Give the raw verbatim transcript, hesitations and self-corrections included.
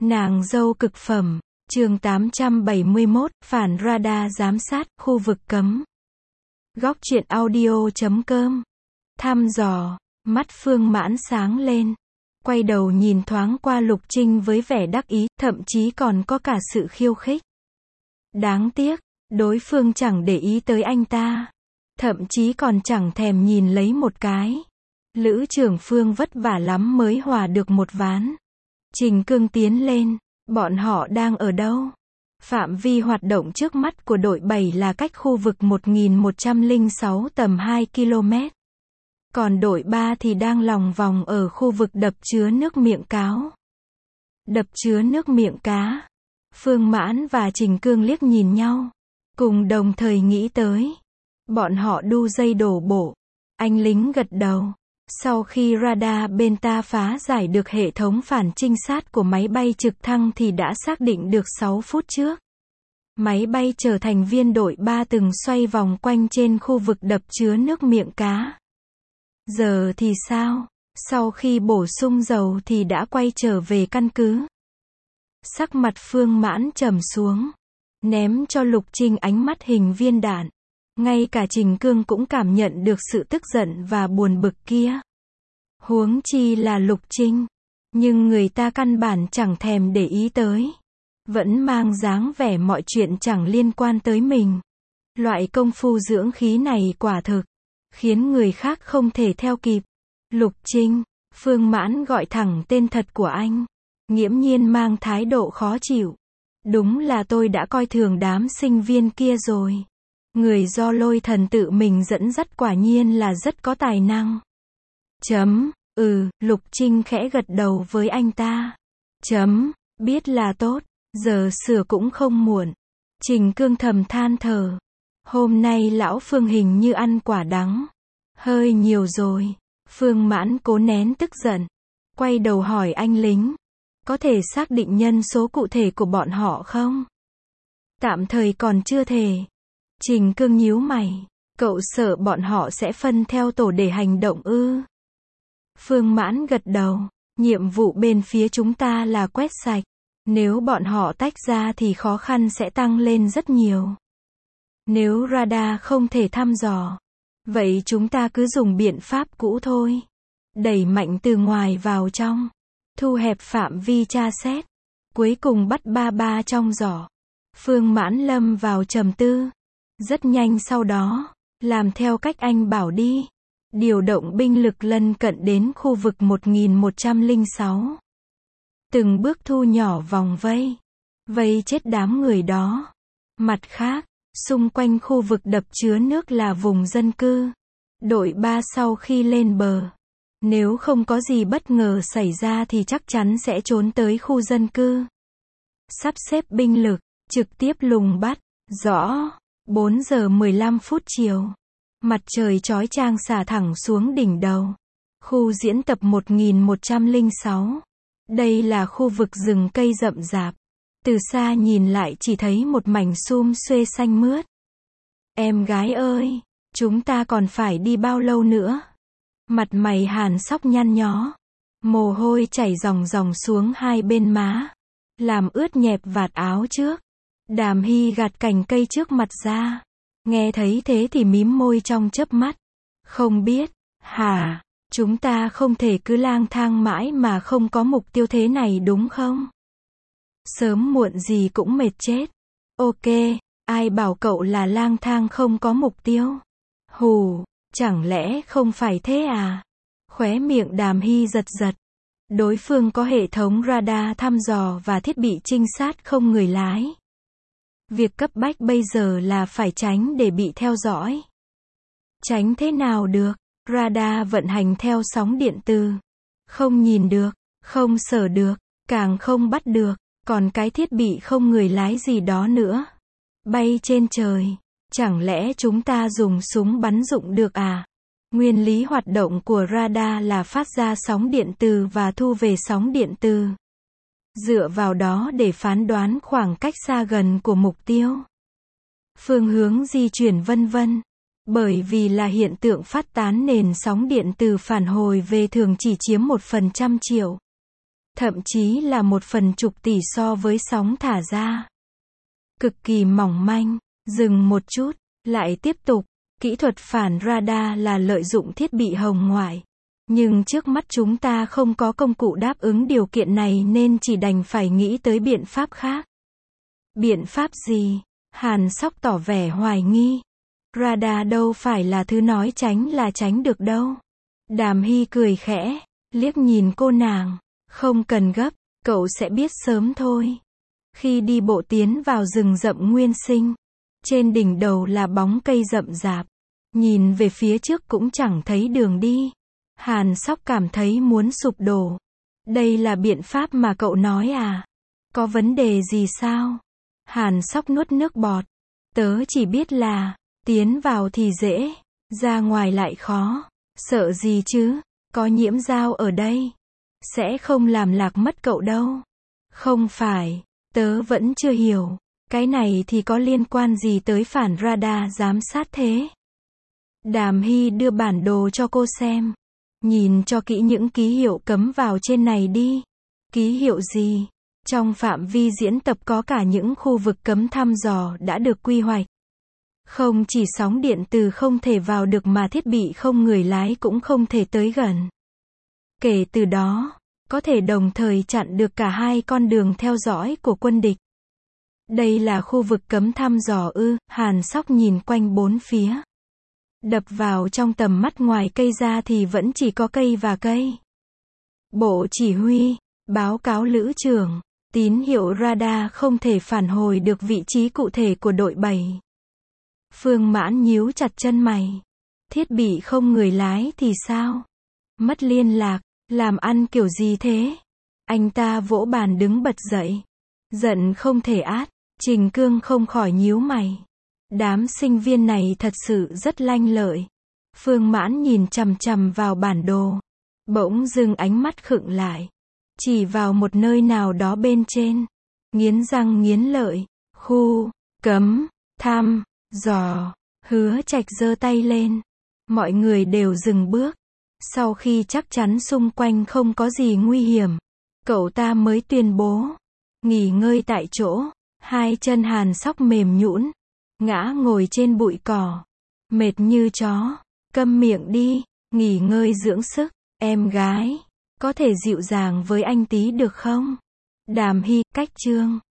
Nàng dâu cực phẩm, chương tám trăm bảy mươi mốt, phản radar giám sát, khu vực cấm. Góc truyện audio chấm com. Thăm dò, mắt Phương Mãn sáng lên. Quay đầu nhìn thoáng qua Lục Trinh với vẻ đắc ý, thậm chí còn có cả sự khiêu khích. Đáng tiếc, đối phương chẳng để ý tới anh ta. Thậm chí còn chẳng thèm nhìn lấy một cái. Lữ trưởng Phương vất vả lắm mới hòa được một ván. Trình Cương tiến lên, bọn họ đang ở đâu? Phạm vi hoạt động trước mắt của đội bảy là cách khu vực một nghìn một trăm lẻ sáu tầm hai ki lô mét. Còn đội ba thì đang lòng vòng ở khu vực đập chứa nước Miệng Cáo. Đập chứa nước Miệng Cá. Phương Mãn và Trình Cương liếc nhìn nhau, cùng đồng thời nghĩ tới. Bọn họ đu dây đổ bộ. Anh lính gật đầu. Sau khi radar bên ta phá giải được hệ thống phản trinh sát của máy bay trực thăng thì đã xác định được sáu phút trước. Máy bay chở thành viên đội ba từng xoay vòng quanh trên khu vực đập chứa nước Miệng Cá. Giờ thì sao? Sau khi bổ sung dầu thì đã quay trở về căn cứ. Sắc mặt Phương Mãn trầm xuống, ném cho Lục Trinh ánh mắt hình viên đạn. Ngay cả Trình Cương cũng cảm nhận được sự tức giận và buồn bực kia. Huống chi là Lục Trinh. Nhưng người ta căn bản chẳng thèm để ý tới. Vẫn mang dáng vẻ mọi chuyện chẳng liên quan tới mình. Loại công phu dưỡng khí này quả thực khiến người khác không thể theo kịp. Lục Trinh, Phương Mãn gọi thẳng tên thật của anh, nghiễm nhiên mang thái độ khó chịu. Đúng là tôi đã coi thường đám sinh viên kia rồi. Người do Lôi Thần tự mình dẫn dắt quả nhiên là rất có tài năng. Chấm, ừ, Lục Trinh khẽ gật đầu với anh ta. Chấm, biết là tốt, giờ sửa cũng không muộn. Trình Cương thầm than thở. Hôm nay lão Phương hình như ăn quả đắng hơi nhiều rồi. Phương Mãn cố nén tức giận, quay đầu hỏi anh lính. Có thể xác định nhân số cụ thể của bọn họ không? Tạm thời còn chưa thể. Trình Cương nhíu mày. Cậu sợ bọn họ sẽ phân theo tổ để hành động ư? Phương Mãn gật đầu. Nhiệm vụ bên phía chúng ta là quét sạch. Nếu bọn họ tách ra thì khó khăn sẽ tăng lên rất nhiều. Nếu radar không thể thăm dò, vậy chúng ta cứ dùng biện pháp cũ thôi. Đẩy mạnh từ ngoài vào trong. Thu hẹp phạm vi tra xét. Cuối cùng bắt ba ba trong giỏ. Phương Mãn lâm vào trầm tư. Rất nhanh sau đó, làm theo cách anh bảo đi. Điều động binh lực lân cận đến khu vực một nghìn một trăm lẻ sáu. Từng bước thu nhỏ vòng vây. Vây chết đám người đó. Mặt khác, xung quanh khu vực đập chứa nước là vùng dân cư. Đội ba sau khi lên bờ, nếu không có gì bất ngờ xảy ra thì chắc chắn sẽ trốn tới khu dân cư. Sắp xếp binh lực, trực tiếp lùng bắt. Rõ. bốn giờ mười lăm phút chiều. Mặt trời chói chang xả thẳng xuống đỉnh đầu. Khu diễn tập một nghìn một trăm lẻ sáu. Đây là khu vực rừng cây rậm rạp. Từ xa nhìn lại chỉ thấy một mảnh sum xuê xanh mướt. Em gái ơi, chúng ta còn phải đi bao lâu nữa? Mặt mày Hàn Sóc nhăn nhó. Mồ hôi chảy ròng ròng xuống hai bên má, làm ướt nhẹp vạt áo trước. Đàm Hy gạt cành cây trước mặt ra. Nghe thấy thế thì mím môi trong chớp mắt. Không biết, hả? Chúng ta không thể cứ lang thang mãi mà không có mục tiêu thế này đúng không? Sớm muộn gì cũng mệt chết. Ok, ai bảo cậu là lang thang không có mục tiêu? Hù, chẳng lẽ không phải thế à? Khóe miệng Đàm Hy giật giật. Đối phương có hệ thống radar thăm dò và thiết bị trinh sát không người lái. Việc cấp bách bây giờ là phải tránh để bị theo dõi. Tránh thế nào được? Radar vận hành theo sóng điện từ. Không nhìn được, không sờ được, càng không bắt được. Còn cái thiết bị không người lái gì đó nữa. Bay trên trời. Chẳng lẽ chúng ta dùng súng bắn dụng được à? Nguyên lý hoạt động của radar là phát ra sóng điện từ và thu về sóng điện từ. Dựa vào đó để phán đoán khoảng cách xa gần của mục tiêu. Phương hướng di chuyển vân vân. Bởi vì là hiện tượng phát tán nền sóng điện từ phản hồi về thường chỉ chiếm một phần trăm triệu. thậm chí là một phần chục tỷ so với sóng thả ra. Cực kỳ mỏng manh, dừng một chút, lại tiếp tục. Kỹ thuật phản radar là lợi dụng thiết bị hồng ngoại. Nhưng trước mắt chúng ta không có công cụ đáp ứng điều kiện này nên chỉ đành phải nghĩ tới biện pháp khác. Biện pháp gì? Hàn Sóc tỏ vẻ hoài nghi. Radar đâu phải là thứ nói tránh là tránh được đâu. Đàm Hy cười khẽ, liếc nhìn cô nàng. Không cần gấp, cậu sẽ biết sớm thôi. Khi đi bộ tiến vào rừng rậm nguyên sinh, trên đỉnh đầu là bóng cây rậm rạp. Nhìn về phía trước cũng chẳng thấy đường đi. Hàn Sóc cảm thấy muốn sụp đổ. Đây là biện pháp mà cậu nói à? Có vấn đề gì sao? Hàn Sóc nuốt nước bọt. Tớ chỉ biết là, tiến vào thì dễ, ra ngoài lại khó. Sợ gì chứ? Có Nhiễm Giao ở đây. Sẽ không làm lạc mất cậu đâu. Không phải, tớ vẫn chưa hiểu. Cái này thì có liên quan gì tới phản radar giám sát thế? Đàm Hy đưa bản đồ cho cô xem. Nhìn cho kỹ những ký hiệu cấm vào trên này đi. Ký hiệu gì? Trong phạm vi diễn tập có cả những khu vực cấm thăm dò đã được quy hoạch. Không chỉ sóng điện từ không thể vào được mà thiết bị không người lái cũng không thể tới gần. Kể từ đó, có thể đồng thời chặn được cả hai con đường theo dõi của quân địch. Đây là khu vực cấm thăm dò ư? Hàn Sóc nhìn quanh bốn phía. Đập vào trong tầm mắt ngoài cây ra thì vẫn chỉ có cây và cây. Bộ chỉ huy, báo cáo lữ trưởng, tín hiệu radar không thể phản hồi được vị trí cụ thể của đội bảy. Phương Mãn nhíu chặt chân mày. Thiết bị không người lái thì sao? Mất liên lạc, làm ăn kiểu gì thế? Anh ta vỗ bàn đứng bật dậy. Giận không thể át, Trình Cương không khỏi nhíu mày. Đám sinh viên này thật sự rất lanh lợi. Phương Mãn nhìn chằm chằm vào bản đồ. Bỗng dưng ánh mắt khựng lại. Chỉ vào một nơi nào đó bên trên. Nghiến răng nghiến lợi. Khu, cấm, thăm, dò. Hứa Trạch giơ tay lên. Mọi người đều dừng bước. Sau khi chắc chắn xung quanh không có gì nguy hiểm, cậu ta mới tuyên bố. Nghỉ ngơi tại chỗ. Hai chân Hàn Sóc mềm nhũn, ngã ngồi trên bụi cỏ. Mệt như chó. Câm miệng đi, nghỉ ngơi dưỡng sức. Em gái, có thể dịu dàng với anh tí được không? Đàm Hy, cách chương.